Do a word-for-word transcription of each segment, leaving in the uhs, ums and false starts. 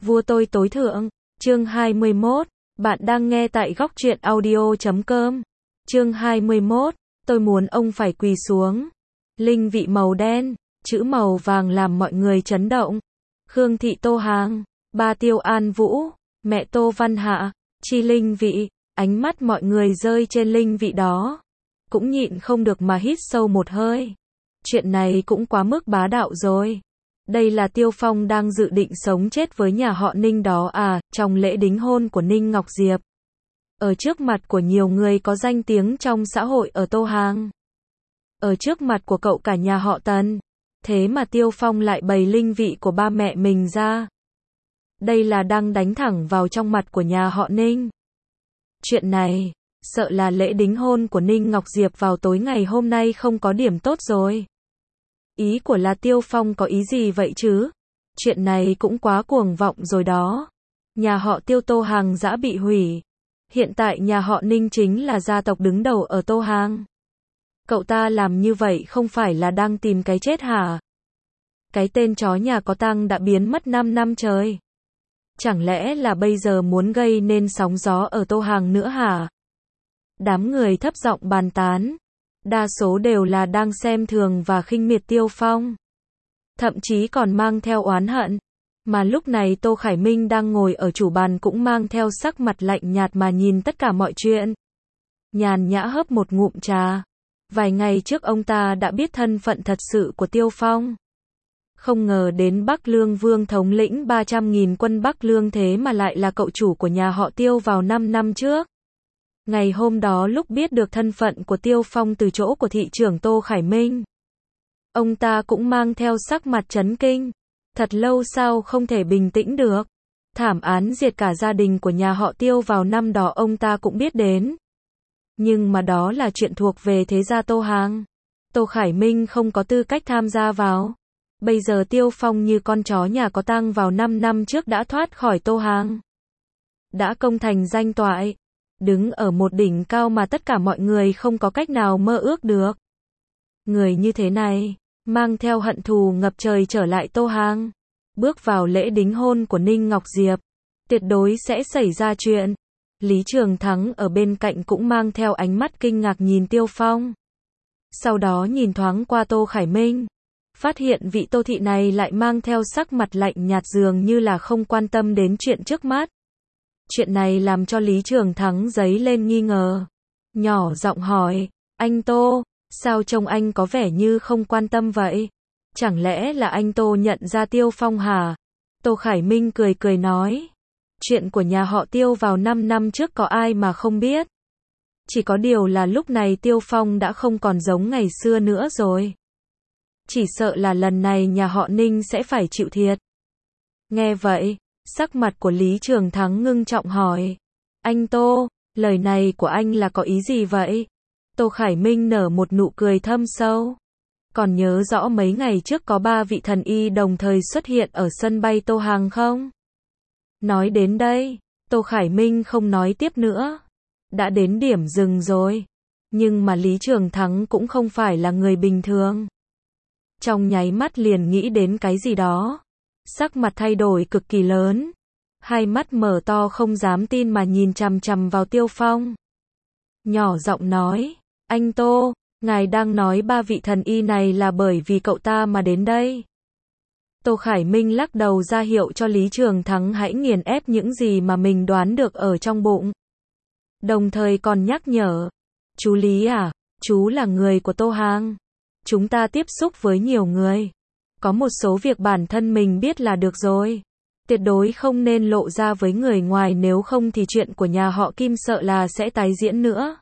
Vua tôi tối thượng, chương hai mươi mốt, bạn đang nghe tại góc truyện audio chấm com. Chương hai mươi mốt, tôi muốn ông phải quỳ xuống. Linh vị màu đen, chữ màu vàng làm mọi người chấn động. Khương thị Tô Hàng, ba Tiêu An Vũ, mẹ Tô Văn Hạ, chi linh vị, ánh mắt mọi người rơi trên linh vị đó. Cũng nhịn không được mà hít sâu một hơi. Chuyện này cũng quá mức bá đạo rồi. Đây là Tiêu Phong đang dự định sống chết với nhà họ Ninh đó à, trong lễ đính hôn của Ninh Ngọc Diệp. Ở trước mặt của nhiều người có danh tiếng trong xã hội ở Tô Hàng. Ở trước mặt của cậu cả nhà họ Tần. Thế mà Tiêu Phong lại bày linh vị của ba mẹ mình ra. Đây là đang đánh thẳng vào trong mặt của nhà họ Ninh. Chuyện này, sợ là lễ đính hôn của Ninh Ngọc Diệp vào tối ngày hôm nay không có điểm tốt rồi. Ý của là Tiêu Phong có ý gì vậy chứ? Chuyện này cũng quá cuồng vọng rồi đó. Nhà họ Tiêu Tô Hàng đã bị hủy. Hiện tại nhà họ Ninh chính là gia tộc đứng đầu ở Tô Hàng. Cậu ta làm như vậy không phải là đang tìm cái chết hả? Cái tên chó nhà có tang đã biến mất năm năm trời. Chẳng lẽ là bây giờ muốn gây nên sóng gió ở Tô Hàng nữa hả? Đám người thấp giọng bàn tán. Đa số đều là đang xem thường và khinh miệt Tiêu Phong. Thậm chí còn mang theo oán hận. Mà lúc này Tô Khải Minh đang ngồi ở chủ bàn cũng mang theo sắc mặt lạnh nhạt mà nhìn tất cả mọi chuyện. Nhàn nhã hớp một ngụm trà. Vài ngày trước ông ta đã biết thân phận thật sự của Tiêu Phong. Không ngờ đến Bắc Lương Vương thống lĩnh ba trăm nghìn quân Bắc Lương thế mà lại là cậu chủ của nhà họ Tiêu vào năm năm trước. Ngày hôm đó lúc biết được thân phận của Tiêu Phong từ chỗ của thị trưởng Tô Khải Minh. Ông ta cũng mang theo sắc mặt chấn kinh. Thật lâu sau không thể bình tĩnh được. Thảm án diệt cả gia đình của nhà họ Tiêu vào năm đó ông ta cũng biết đến. Nhưng mà đó là chuyện thuộc về thế gia Tô Hàng. Tô Khải Minh không có tư cách tham gia vào. Bây giờ Tiêu Phong như con chó nhà có tang vào năm năm trước đã thoát khỏi Tô Hàng. Đã công thành danh toại. Đứng ở một đỉnh cao mà tất cả mọi người không có cách nào mơ ước được. Người như thế này, mang theo hận thù ngập trời trở lại Tô Hàng. Bước vào lễ đính hôn của Ninh Ngọc Diệp. Tuyệt đối sẽ xảy ra chuyện. Lý Trường Thắng ở bên cạnh cũng mang theo ánh mắt kinh ngạc nhìn Tiêu Phong. Sau đó nhìn thoáng qua Tô Khải Minh. Phát hiện vị Tô thị này lại mang theo sắc mặt lạnh nhạt dường như là không quan tâm đến chuyện trước mắt. Chuyện này làm cho Lý Trường Thắng dấy lên nghi ngờ. Nhỏ giọng hỏi, anh Tô, sao trông anh có vẻ như không quan tâm vậy? Chẳng lẽ là anh Tô nhận ra Tiêu Phong hả? Tô Khải Minh cười cười nói. Chuyện của nhà họ Tiêu vào năm năm trước có ai mà không biết. Chỉ có điều là lúc này Tiêu Phong đã không còn giống ngày xưa nữa rồi. Chỉ sợ là lần này nhà họ Ninh sẽ phải chịu thiệt. Nghe vậy, sắc mặt của Lý Trường Thắng ngưng trọng hỏi. Anh Tô, lời này của anh là có ý gì vậy? Tô Khải Minh nở một nụ cười thâm sâu. Còn nhớ rõ mấy ngày trước có ba vị thần y đồng thời xuất hiện ở sân bay Tô Hàng không? Nói đến đây, Tô Khải Minh không nói tiếp nữa. Đã đến điểm dừng rồi. Nhưng mà Lý Trường Thắng cũng không phải là người bình thường. Trong nháy mắt liền nghĩ đến cái gì đó. Sắc mặt thay đổi cực kỳ lớn. Hai mắt mở to không dám tin mà nhìn chằm chằm vào Tiêu Phong. Nhỏ giọng nói, anh Tô, ngài đang nói ba vị thần y này là bởi vì cậu ta mà đến đây. Tô Khải Minh lắc đầu ra hiệu cho Lý Trường Thắng hãy nghiền ép những gì mà mình đoán được ở trong bụng. Đồng thời còn nhắc nhở, chú Lý à, chú là người của Tô Hàng. Chúng ta tiếp xúc với nhiều người. Có một số việc bản thân mình biết là được rồi. Tuyệt đối không nên lộ ra với người ngoài nếu không thì chuyện của nhà họ Kim sợ là sẽ tái diễn nữa.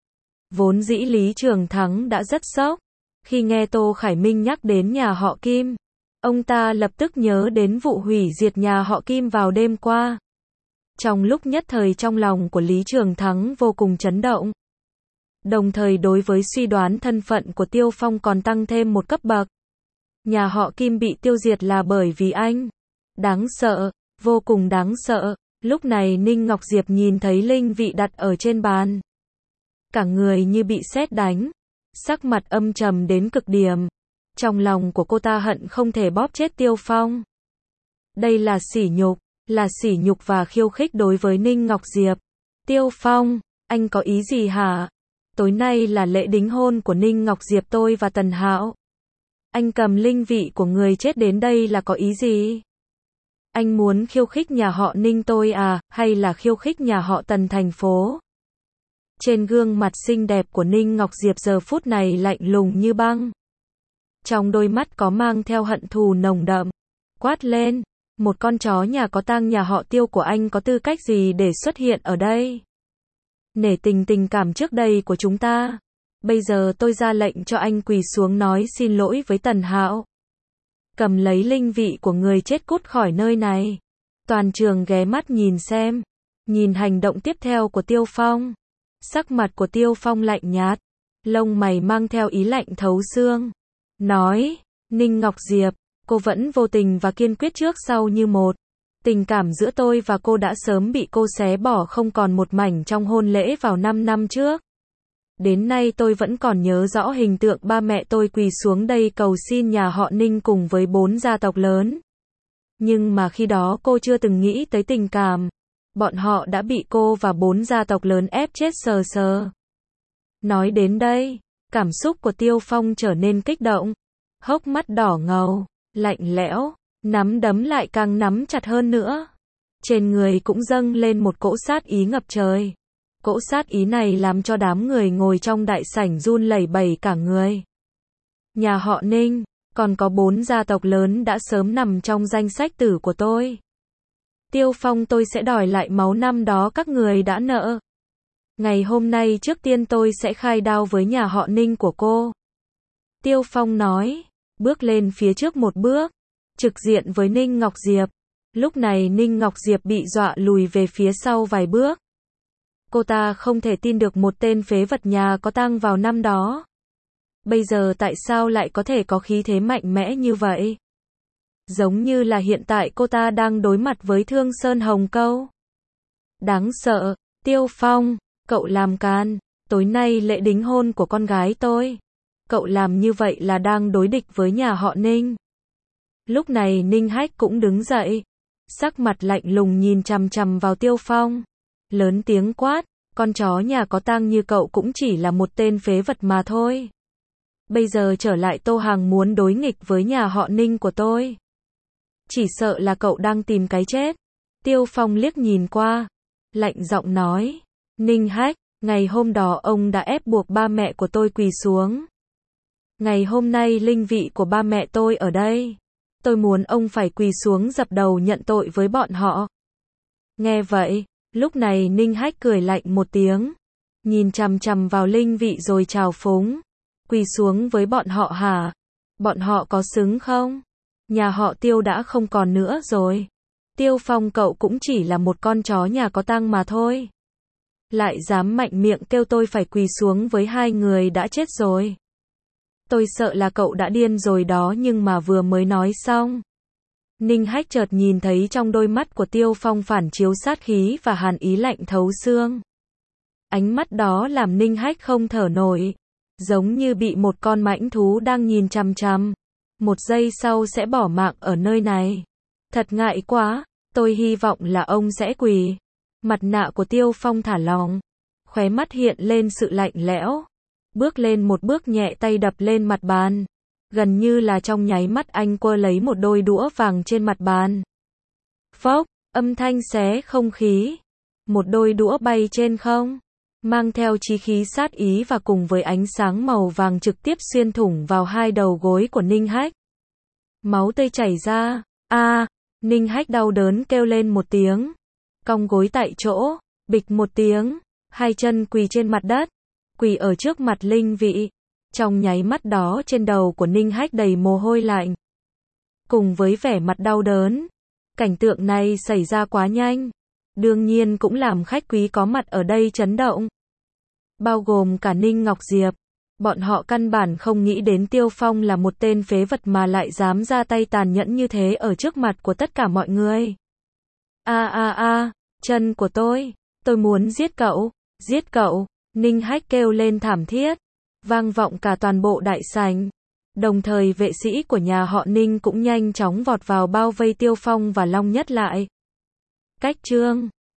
Vốn dĩ Lý Trường Thắng đã rất sốc. Khi nghe Tô Khải Minh nhắc đến nhà họ Kim. Ông ta lập tức nhớ đến vụ hủy diệt nhà họ Kim vào đêm qua. Trong lúc nhất thời trong lòng của Lý Trường Thắng vô cùng chấn động. Đồng thời đối với suy đoán thân phận của Tiêu Phong còn tăng thêm một cấp bậc. Nhà họ Kim bị tiêu diệt là bởi vì anh. Đáng sợ, vô cùng đáng sợ. Lúc này Ninh Ngọc Diệp nhìn thấy linh vị đặt ở trên bàn. Cả người như bị sét đánh. Sắc mặt âm trầm đến cực điểm. Trong lòng của cô ta hận không thể bóp chết Tiêu Phong. Đây là sỉ nhục, là sỉ nhục và khiêu khích đối với Ninh Ngọc Diệp. Tiêu Phong, anh có ý gì hả? Tối nay là lễ đính hôn của Ninh Ngọc Diệp tôi và Tần Hạo. Anh cầm linh vị của người chết đến đây là có ý gì? Anh muốn khiêu khích nhà họ Ninh tôi à, hay là khiêu khích nhà họ Tần thành phố? Trên gương mặt xinh đẹp của Ninh Ngọc Diệp giờ phút này lạnh lùng như băng. Trong đôi mắt có mang theo hận thù nồng đậm. Quát lên, một con chó nhà có tang nhà họ Tiêu của anh có tư cách gì để xuất hiện ở đây? Nể tình tình cảm trước đây của chúng ta. Bây giờ tôi ra lệnh cho anh quỳ xuống nói xin lỗi với Tần Hạo. Cầm lấy linh vị của người chết cút khỏi nơi này. Toàn trường ghé mắt nhìn xem. Nhìn hành động tiếp theo của Tiêu Phong. Sắc mặt của Tiêu Phong lạnh nhạt. Lông mày mang theo ý lạnh thấu xương. Nói, Ninh Ngọc Diệp, cô vẫn vô tình và kiên quyết trước sau như một. Tình cảm giữa tôi và cô đã sớm bị cô xé bỏ không còn một mảnh trong hôn lễ vào năm năm trước. Đến nay tôi vẫn còn nhớ rõ hình tượng ba mẹ tôi quỳ xuống đây cầu xin nhà họ Ninh cùng với bốn gia tộc lớn. Nhưng mà khi đó cô chưa từng nghĩ tới tình cảm. Bọn họ đã bị cô và bốn gia tộc lớn ép chết sờ sờ. Nói đến đây, cảm xúc của Tiêu Phong trở nên kích động. Hốc mắt đỏ ngầu, lạnh lẽo, nắm đấm lại càng nắm chặt hơn nữa. Trên người cũng dâng lên một cỗ sát ý ngập trời. Cỗ sát ý này làm cho đám người ngồi trong đại sảnh run lẩy bẩy cả người. Nhà họ Ninh, còn có bốn gia tộc lớn đã sớm nằm trong danh sách tử của tôi. Tiêu Phong tôi sẽ đòi lại máu năm đó các người đã nợ. Ngày hôm nay trước tiên tôi sẽ khai đao với nhà họ Ninh của cô. Tiêu Phong nói, bước lên phía trước một bước, trực diện với Ninh Ngọc Diệp. Lúc này Ninh Ngọc Diệp bị dọa lùi về phía sau vài bước. Cô ta không thể tin được một tên phế vật nhà có tang vào năm đó. Bây giờ tại sao lại có thể có khí thế mạnh mẽ như vậy? Giống như là hiện tại cô ta đang đối mặt với Thương Sơn Hồng Câu. Đáng sợ, Tiêu Phong, cậu làm can, tối nay lễ đính hôn của con gái tôi. Cậu làm như vậy là đang đối địch với nhà họ Ninh. Lúc này Ninh Hách cũng đứng dậy, sắc mặt lạnh lùng nhìn chằm chằm vào Tiêu Phong. Lớn tiếng quát, con chó nhà có tang như cậu cũng chỉ là một tên phế vật mà thôi. Bây giờ trở lại Tô Hàng muốn đối nghịch với nhà họ Ninh của tôi. Chỉ sợ là cậu đang tìm cái chết. Tiêu Phong liếc nhìn qua, lạnh giọng nói, Ninh Hách, ngày hôm đó ông đã ép buộc ba mẹ của tôi quỳ xuống. Ngày hôm nay linh vị của ba mẹ tôi ở đây. Tôi muốn ông phải quỳ xuống dập đầu nhận tội với bọn họ. Nghe vậy, lúc này Ninh Hách cười lạnh một tiếng, nhìn chằm chằm vào linh vị rồi chào phúng. Quỳ xuống với bọn họ hả? Bọn họ có xứng không? Nhà họ Tiêu đã không còn nữa rồi. Tiêu Phong cậu cũng chỉ là một con chó nhà có tang mà thôi. Lại dám mạnh miệng kêu tôi phải quỳ xuống với hai người đã chết rồi. Tôi sợ là cậu đã điên rồi đó, nhưng mà vừa mới nói xong. Ninh Hách chợt nhìn thấy trong đôi mắt của Tiêu Phong phản chiếu sát khí và hàn ý lạnh thấu xương. Ánh mắt đó làm Ninh Hách không thở nổi, giống như bị một con mãnh thú đang nhìn chằm chằm. Một giây sau sẽ bỏ mạng ở nơi này. Thật ngại quá, tôi hy vọng là ông sẽ quỳ. Mặt nạ của Tiêu Phong thả lỏng, khóe mắt hiện lên sự lạnh lẽo. Bước lên một bước nhẹ tay đập lên mặt bàn. Gần như là trong nháy mắt anh quơ lấy một đôi đũa vàng trên mặt bàn. Phốc, âm thanh xé không khí. Một đôi đũa bay trên không, mang theo chí khí sát ý và cùng với ánh sáng màu vàng trực tiếp xuyên thủng vào hai đầu gối của Ninh Hách. Máu tươi chảy ra, a, à, Ninh Hách đau đớn kêu lên một tiếng. Cong gối tại chỗ, bịch một tiếng, hai chân quỳ trên mặt đất, quỳ ở trước mặt linh vị. Trong nháy mắt đó trên đầu của Ninh Hách đầy mồ hôi lạnh. Cùng với vẻ mặt đau đớn, cảnh tượng này xảy ra quá nhanh. Đương nhiên cũng làm khách quý có mặt ở đây chấn động. Bao gồm cả Ninh Ngọc Diệp. Bọn họ căn bản không nghĩ đến Tiêu Phong là một tên phế vật mà lại dám ra tay tàn nhẫn như thế ở trước mặt của tất cả mọi người. A a a, chân của tôi, tôi muốn giết cậu, giết cậu, Ninh Hách kêu lên thảm thiết, vang vọng cả toàn bộ đại sảnh. Đồng thời vệ sĩ của nhà họ Ninh cũng nhanh chóng vọt vào bao vây Tiêu Phong và Long Nhất lại. Cách chương